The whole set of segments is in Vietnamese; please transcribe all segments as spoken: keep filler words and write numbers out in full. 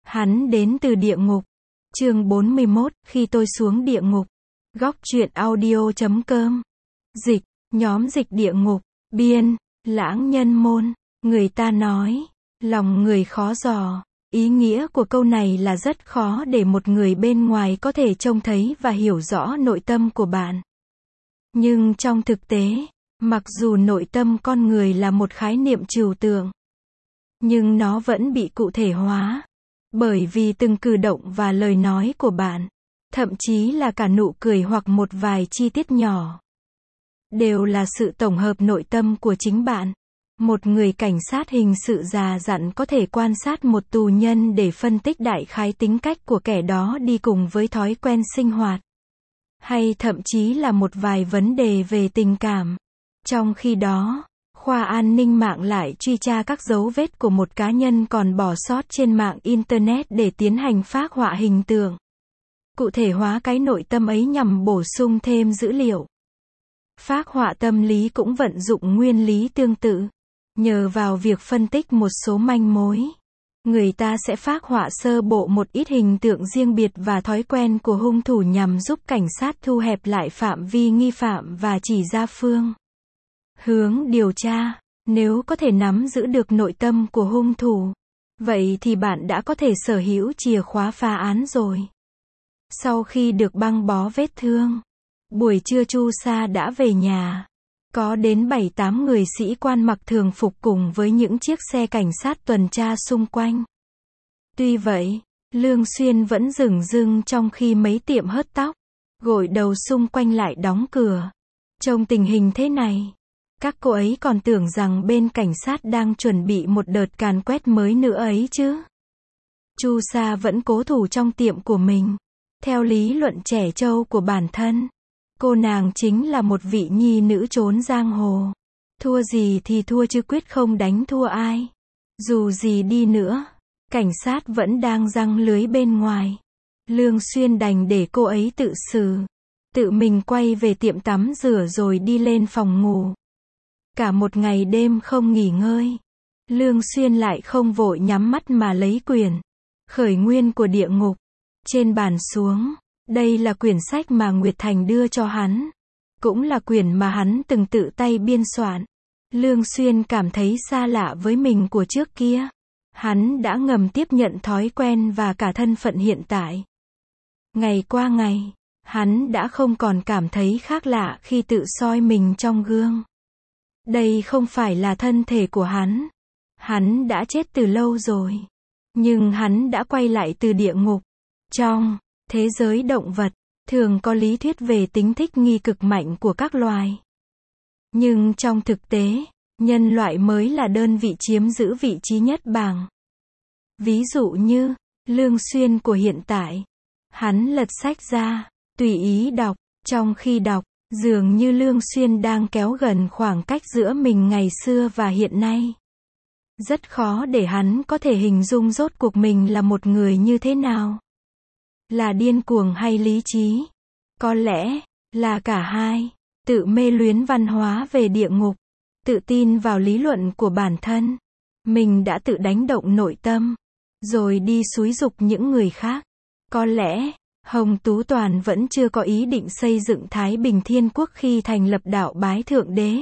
Hắn đến từ địa ngục. Chương bốn mươi mốt, khi tôi xuống địa ngục. Góc truyện audio chấm com. Dịch, nhóm dịch địa ngục, biên, Lãng Nhân Môn. Người ta nói, lòng người khó dò. Ý nghĩa của câu này là rất khó để một người bên ngoài có thể trông thấy và hiểu rõ nội tâm của bạn. Nhưng trong thực tế, mặc dù nội tâm con người là một khái niệm trừu tượng, nhưng nó vẫn bị cụ thể hóa. Bởi vì từng cử động và lời nói của bạn, thậm chí là cả nụ cười hoặc một vài chi tiết nhỏ, đều là sự tổng hợp nội tâm của chính bạn. Một người cảnh sát hình sự già dặn có thể quan sát một tù nhân để phân tích đại khái tính cách của kẻ đó đi cùng với thói quen sinh hoạt, hay thậm chí là một vài vấn đề về tình cảm. Trong khi đó, khoa an ninh mạng lại truy tra các dấu vết của một cá nhân còn bỏ sót trên mạng Internet để tiến hành phác họa hình tượng, cụ thể hóa cái nội tâm ấy nhằm bổ sung thêm dữ liệu. Phác họa tâm lý cũng vận dụng nguyên lý tương tự. Nhờ vào việc phân tích một số manh mối, người ta sẽ phác họa sơ bộ một ít hình tượng riêng biệt và thói quen của hung thủ nhằm giúp cảnh sát thu hẹp lại phạm vi nghi phạm và chỉ ra phương hướng điều tra. Nếu có thể nắm giữ được nội tâm của hung thủ, vậy thì bạn đã có thể sở hữu chìa khóa phá án rồi. Sau khi được băng bó vết thương, buổi trưa Chu Sa đã về nhà. Có đến bảy tám người sĩ quan mặc thường phục cùng với những chiếc xe cảnh sát tuần tra xung quanh. Tuy vậy, Lương Xuyên vẫn dửng dưng trong khi mấy tiệm hớt tóc, gội đầu xung quanh lại đóng cửa. Trong tình hình thế này, các cô ấy còn tưởng rằng bên cảnh sát đang chuẩn bị một đợt càn quét mới nữa ấy chứ. Chu Sa vẫn cố thủ trong tiệm của mình. Theo lý luận trẻ trâu của bản thân, cô nàng chính là một vị nhi nữ trốn giang hồ. Thua gì thì thua chứ quyết không đánh thua ai. Dù gì đi nữa, cảnh sát vẫn đang giăng lưới bên ngoài. Lương Xuyên đành để cô ấy tự xử. Tự mình quay về tiệm tắm rửa rồi đi lên phòng ngủ. Cả một ngày đêm không nghỉ ngơi, Lương Xuyên lại không vội nhắm mắt mà lấy quyển Khởi Nguyên của Địa Ngục trên bàn xuống. Đây là quyển sách mà Nguyệt Thành đưa cho hắn. Cũng là quyển mà hắn từng tự tay biên soạn. Lương Xuyên cảm thấy xa lạ với mình của trước kia. Hắn đã ngầm tiếp nhận thói quen và cả thân phận hiện tại. Ngày qua ngày, hắn đã không còn cảm thấy khác lạ khi tự soi mình trong gương. Đây không phải là thân thể của hắn. Hắn đã chết từ lâu rồi. Nhưng hắn đã quay lại từ địa ngục. Trong thế giới động vật, thường có lý thuyết về tính thích nghi cực mạnh của các loài. Nhưng trong thực tế, nhân loại mới là đơn vị chiếm giữ vị trí nhất bảng. Ví dụ như, Lương Xuyên của hiện tại. Hắn lật sách ra, tùy ý đọc. Trong khi đọc, dường như Lương Xuyên đang kéo gần khoảng cách giữa mình ngày xưa và hiện nay. Rất khó để hắn có thể hình dung rốt cuộc mình là một người như thế nào. Là điên cuồng hay lý trí? Có lẽ là cả hai. Tự mê luyến văn hóa về địa ngục, tự tin vào lý luận của bản thân. Mình đã tự đánh động nội tâm, rồi đi xúi giục những người khác. Có lẽ, Hồng Tú Toàn vẫn chưa có ý định xây dựng Thái Bình Thiên Quốc khi thành lập đạo bái Thượng Đế.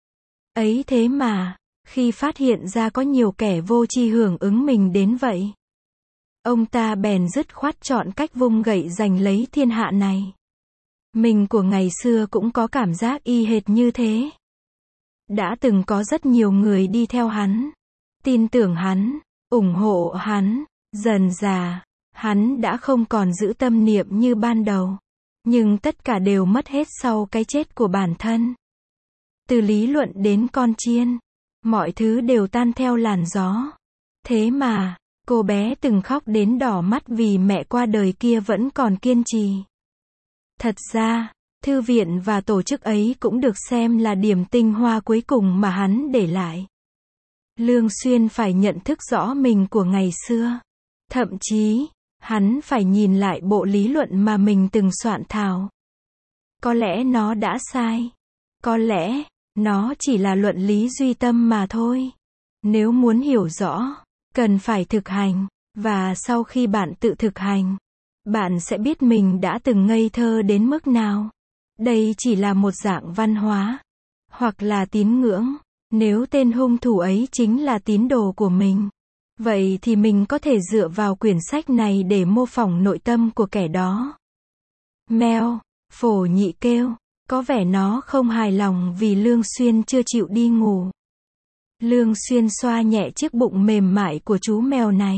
Ấy thế mà, khi phát hiện ra có nhiều kẻ vô tri hưởng ứng mình đến vậy, ông ta bèn dứt khoát chọn cách vung gậy giành lấy thiên hạ này. Mình của ngày xưa cũng có cảm giác y hệt như thế. Đã từng có rất nhiều người đi theo hắn, tin tưởng hắn, ủng hộ hắn. Dần dà, hắn đã không còn giữ tâm niệm như ban đầu. Nhưng tất cả đều mất hết sau cái chết của bản thân. Từ lý luận đến con chiên, mọi thứ đều tan theo làn gió. Thế mà, cô bé từng khóc đến đỏ mắt vì mẹ qua đời kia vẫn còn kiên trì. Thật ra, thư viện và tổ chức ấy cũng được xem là điểm tinh hoa cuối cùng mà hắn để lại. Lương Xuyên phải nhận thức rõ mình của ngày xưa. Thậm chí, hắn phải nhìn lại bộ lý luận mà mình từng soạn thảo. Có lẽ nó đã sai. Có lẽ, nó chỉ là luận lý duy tâm mà thôi. Nếu muốn hiểu rõ, cần phải thực hành. Và sau khi bạn tự thực hành, bạn sẽ biết mình đã từng ngây thơ đến mức nào. Đây chỉ là một dạng văn hóa, hoặc là tín ngưỡng. Nếu tên hung thủ ấy chính là tín đồ của mình, vậy thì mình có thể dựa vào quyển sách này để mô phỏng nội tâm của kẻ đó. Mèo, phổ nhị kêu, có vẻ nó không hài lòng vì Lương Xuyên chưa chịu đi ngủ. Lương Xuyên xoa nhẹ chiếc bụng mềm mại của chú mèo này,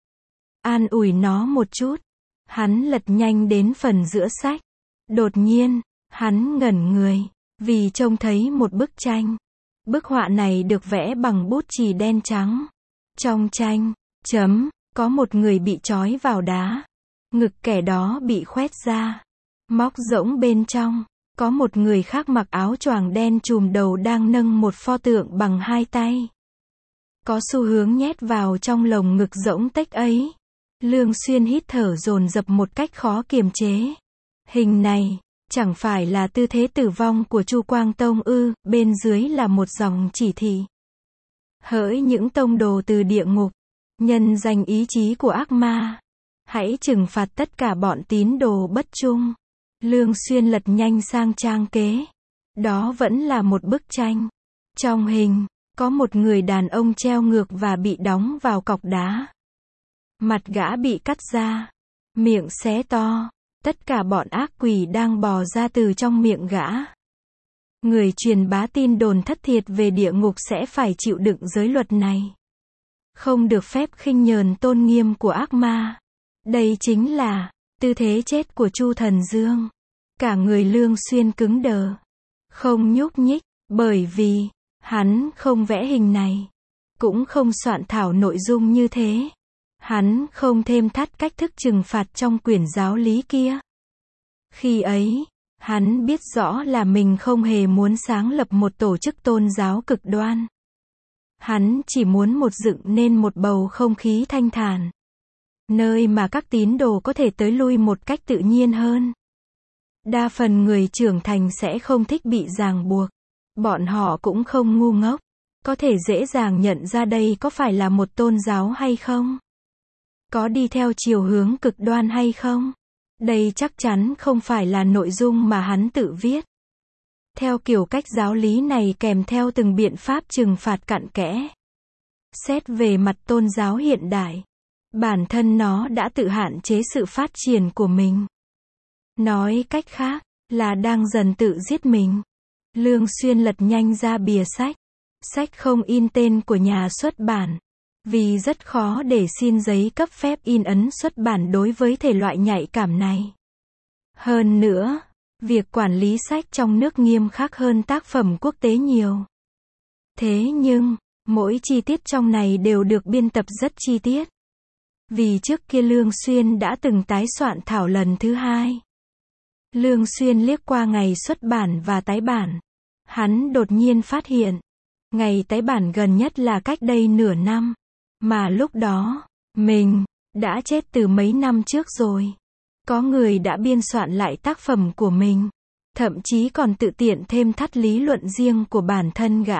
an ủi nó một chút. Hắn lật nhanh đến phần giữa sách. Đột nhiên, hắn ngẩn người, vì trông thấy một bức tranh. Bức họa này được vẽ bằng bút chì đen trắng. Trong tranh, chấm, có một người bị trói vào đá. Ngực kẻ đó bị khoét ra. Móc rỗng bên trong, có một người khác mặc áo choàng đen trùm đầu đang nâng một pho tượng bằng hai tay. Có xu hướng nhét vào trong lồng ngực rỗng tếch ấy. Lương Xuyên hít thở dồn dập một cách khó kiềm chế. Hình này, chẳng phải là tư thế tử vong của Chu Quang Tông ư? Bên dưới là một dòng chỉ thị. Hỡi những tông đồ từ địa ngục, nhân danh ý chí của ác ma, hãy trừng phạt tất cả bọn tín đồ bất trung. Lương Xuyên lật nhanh sang trang kế. Đó vẫn là một bức tranh. Trong hình, có một người đàn ông treo ngược và bị đóng vào cọc đá. Mặt gã bị cắt ra, miệng xé to, tất cả bọn ác quỷ đang bò ra từ trong miệng gã. Người truyền bá tin đồn thất thiệt về địa ngục sẽ phải chịu đựng giới luật này. Không được phép khinh nhờn tôn nghiêm của ác ma. Đây chính là tư thế chết của Chu Thần Dương. Cả người Lương Xuyên cứng đờ, không nhúc nhích, bởi vì hắn không vẽ hình này, cũng không soạn thảo nội dung như thế. Hắn không thêm thắt cách thức trừng phạt trong quyển giáo lý kia. Khi ấy, hắn biết rõ là mình không hề muốn sáng lập một tổ chức tôn giáo cực đoan. Hắn chỉ muốn một dựng nên một bầu không khí thanh thản, nơi mà các tín đồ có thể tới lui một cách tự nhiên hơn. Đa phần người trưởng thành sẽ không thích bị ràng buộc. Bọn họ cũng không ngu ngốc, có thể dễ dàng nhận ra đây có phải là một tôn giáo hay không. Có đi theo chiều hướng cực đoan hay không? Đây chắc chắn không phải là nội dung mà hắn tự viết. Theo kiểu cách giáo lý này kèm theo từng biện pháp trừng phạt cặn kẽ. Xét về mặt tôn giáo hiện đại, bản thân nó đã tự hạn chế sự phát triển của mình. Nói cách khác, là đang dần tự giết mình. Lương Xuyên lật nhanh ra bìa sách. Sách không in tên của nhà xuất bản, vì rất khó để xin giấy cấp phép in ấn xuất bản đối với thể loại nhạy cảm này. Hơn nữa, việc quản lý sách trong nước nghiêm khắc hơn tác phẩm quốc tế nhiều. Thế nhưng, mỗi chi tiết trong này đều được biên tập rất chi tiết. Vì trước kia Lương Xuyên đã từng tái soạn thảo lần thứ hai. Lương Xuyên liếc qua ngày xuất bản và tái bản. Hắn đột nhiên phát hiện, ngày tái bản gần nhất là cách đây nửa năm. Mà lúc đó, mình đã chết từ mấy năm trước rồi. Có người đã biên soạn lại tác phẩm của mình, thậm chí còn tự tiện thêm thắt lý luận riêng của bản thân gã.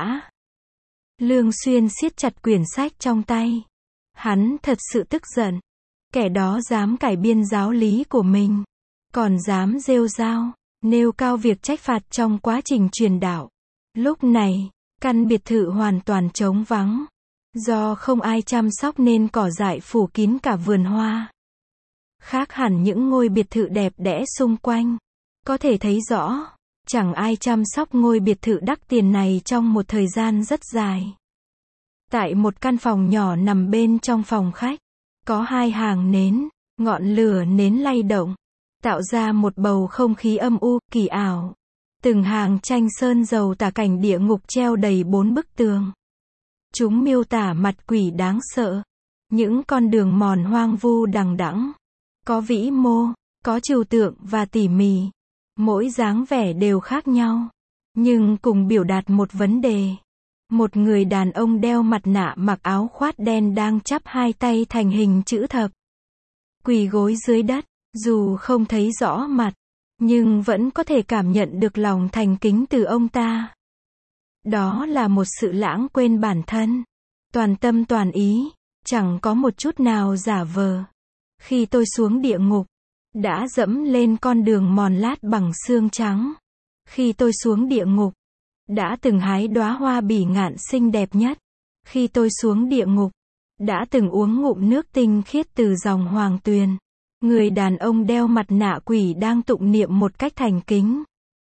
Lương Xuyên siết chặt quyển sách trong tay. Hắn thật sự tức giận. Kẻ đó dám cải biên giáo lý của mình, còn dám rêu rao, nêu cao việc trách phạt trong quá trình truyền đạo. Lúc này, căn biệt thự hoàn toàn trống vắng. Do không ai chăm sóc nên cỏ dại phủ kín cả vườn hoa. Khác hẳn những ngôi biệt thự đẹp đẽ xung quanh. Có thể thấy rõ, chẳng ai chăm sóc ngôi biệt thự đắt tiền này trong một thời gian rất dài. Tại một căn phòng nhỏ nằm bên trong phòng khách, có hai hàng nến, ngọn lửa nến lay động, tạo ra một bầu không khí âm u, kỳ ảo. Từng hàng tranh sơn dầu tả cảnh địa ngục treo đầy bốn bức tường. Chúng miêu tả mặt quỷ đáng sợ, những con đường mòn hoang vu đằng đẵng, có vĩ mô, có trừu tượng và tỉ mỉ. Mỗi dáng vẻ đều khác nhau, nhưng cùng biểu đạt một vấn đề. Một người đàn ông đeo mặt nạ mặc áo khoác đen đang chắp hai tay thành hình chữ thập, quỳ gối dưới đất, dù không thấy rõ mặt, nhưng vẫn có thể cảm nhận được lòng thành kính từ ông ta. Đó là một sự lãng quên bản thân, toàn tâm toàn ý, chẳng có một chút nào giả vờ. Khi tôi xuống địa ngục, đã dẫm lên con đường mòn lát bằng xương trắng. Khi tôi xuống địa ngục, đã từng hái đóa hoa bỉ ngạn xinh đẹp nhất. Khi tôi xuống địa ngục, đã từng uống ngụm nước tinh khiết từ dòng hoàng tuyền. Người đàn ông đeo mặt nạ quỷ đang tụng niệm một cách thành kính.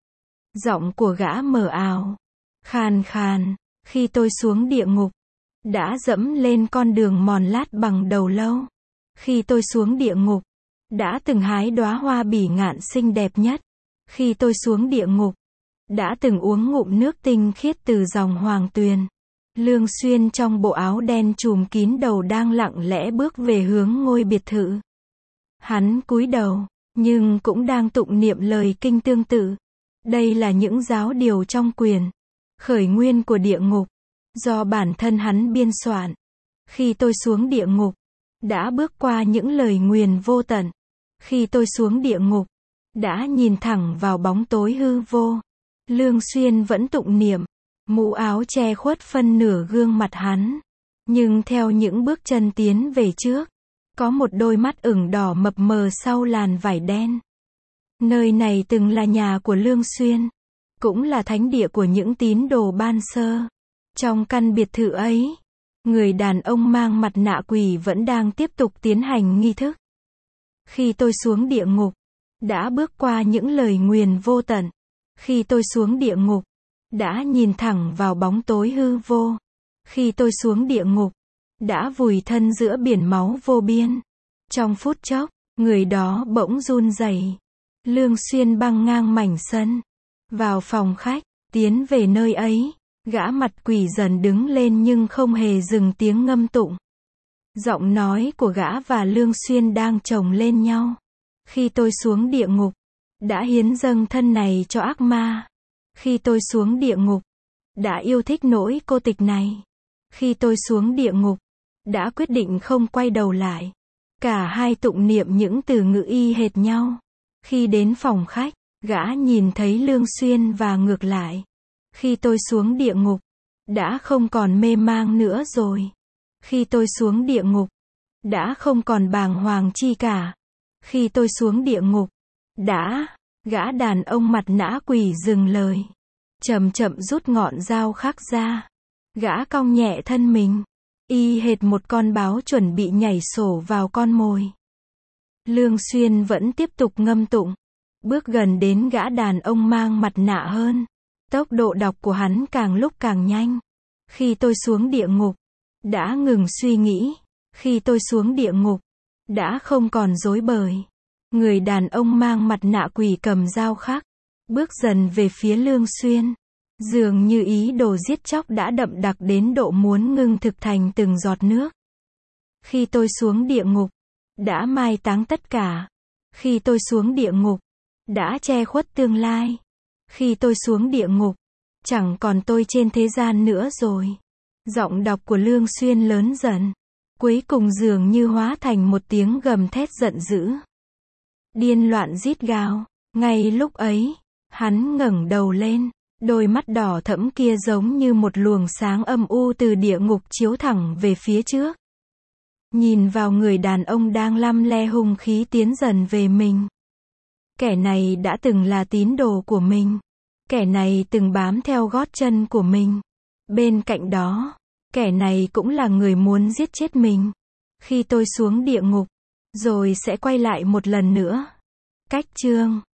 Giọng của gã mờ ảo, khàn khàn. Khi tôi xuống địa ngục, đã dẫm lên con đường mòn lát bằng đầu lâu. Khi tôi xuống địa ngục, đã từng hái đóa hoa bỉ ngạn xinh đẹp nhất. Khi tôi xuống địa ngục, đã từng uống ngụm nước tinh khiết từ dòng hoàng tuyền. Lương Xuyên trong bộ áo đen trùm kín đầu đang lặng lẽ bước về hướng ngôi biệt thự. Hắn cúi đầu, nhưng cũng đang tụng niệm lời kinh tương tự. Đây là những giáo điều trong quyển Khởi Nguyên của Địa Ngục, do bản thân hắn biên soạn. Khi tôi xuống địa ngục, đã bước qua những lời nguyền vô tận. Khi tôi xuống địa ngục, đã nhìn thẳng vào bóng tối hư vô. Lương Xuyên vẫn tụng niệm, mũ áo che khuất phân nửa gương mặt hắn. Nhưng theo những bước chân tiến về trước, có một đôi mắt ửng đỏ mập mờ sau làn vải đen. Nơi này từng là nhà của Lương Xuyên, cũng là thánh địa của những tín đồ ban sơ. Trong căn biệt thự ấy, người đàn ông mang mặt nạ quỷ vẫn đang tiếp tục tiến hành nghi thức. Khi tôi xuống địa ngục, đã bước qua những lời nguyền vô tận. Khi tôi xuống địa ngục, đã nhìn thẳng vào bóng tối hư vô. Khi tôi xuống địa ngục, đã vùi thân giữa biển máu vô biên. Trong phút chốc, người đó bỗng run rẩy. Lương Xuyên băng ngang mảnh sân, vào phòng khách, tiến về nơi ấy. Gã mặt quỷ dần đứng lên nhưng không hề dừng tiếng ngâm tụng. Giọng nói của gã và Lương Xuyên đang chồng lên nhau. Khi tôi xuống địa ngục, đã hiến dâng thân này cho ác ma. Khi tôi xuống địa ngục, đã yêu thích nỗi cô tịch này. Khi tôi xuống địa ngục, đã quyết định không quay đầu lại. Cả hai tụng niệm những từ ngữ y hệt nhau. Khi đến phòng khách, gã nhìn thấy Lương Xuyên và ngược lại. Khi tôi xuống địa ngục, đã không còn mê mang nữa rồi. Khi tôi xuống địa ngục, đã không còn bàng hoàng chi cả. Khi tôi xuống địa ngục, đã, gã đàn ông mặt nã quỷ dừng lời. Chậm chậm rút ngọn dao khắc ra. Gã cong nhẹ thân mình, y hệt một con báo chuẩn bị nhảy sổ vào con mồi. Lương Xuyên vẫn tiếp tục ngâm tụng, bước gần đến gã đàn ông mang mặt nạ hơn. Tốc độ đọc của hắn càng lúc càng nhanh. Khi tôi xuống địa ngục, đã ngừng suy nghĩ. Khi tôi xuống địa ngục, đã không còn rối bời. Người đàn ông mang mặt nạ quỷ cầm dao khắc, bước dần về phía Lương Xuyên. Dường như ý đồ giết chóc đã đậm đặc đến độ muốn ngưng thực thành từng giọt nước. Khi tôi xuống địa ngục, đã mai táng tất cả. Khi tôi xuống địa ngục, đã che khuất tương lai. Khi tôi xuống địa ngục, chẳng còn tôi trên thế gian nữa rồi. Giọng đọc của Lương Xuyên lớn dần, cuối cùng dường như hóa thành một tiếng gầm thét giận dữ. Điên loạn rít gào. Ngay lúc ấy, hắn ngẩng đầu lên, đôi mắt đỏ thẫm kia giống như một luồng sáng âm u từ địa ngục chiếu thẳng về phía trước. Nhìn vào người đàn ông đang lăm le hung khí tiến dần về mình. Kẻ này đã từng là tín đồ của mình. Kẻ này từng bám theo gót chân của mình. Bên cạnh đó, kẻ này cũng là người muốn giết chết mình. Khi tôi xuống địa ngục, rồi sẽ quay lại một lần nữa. Cách chương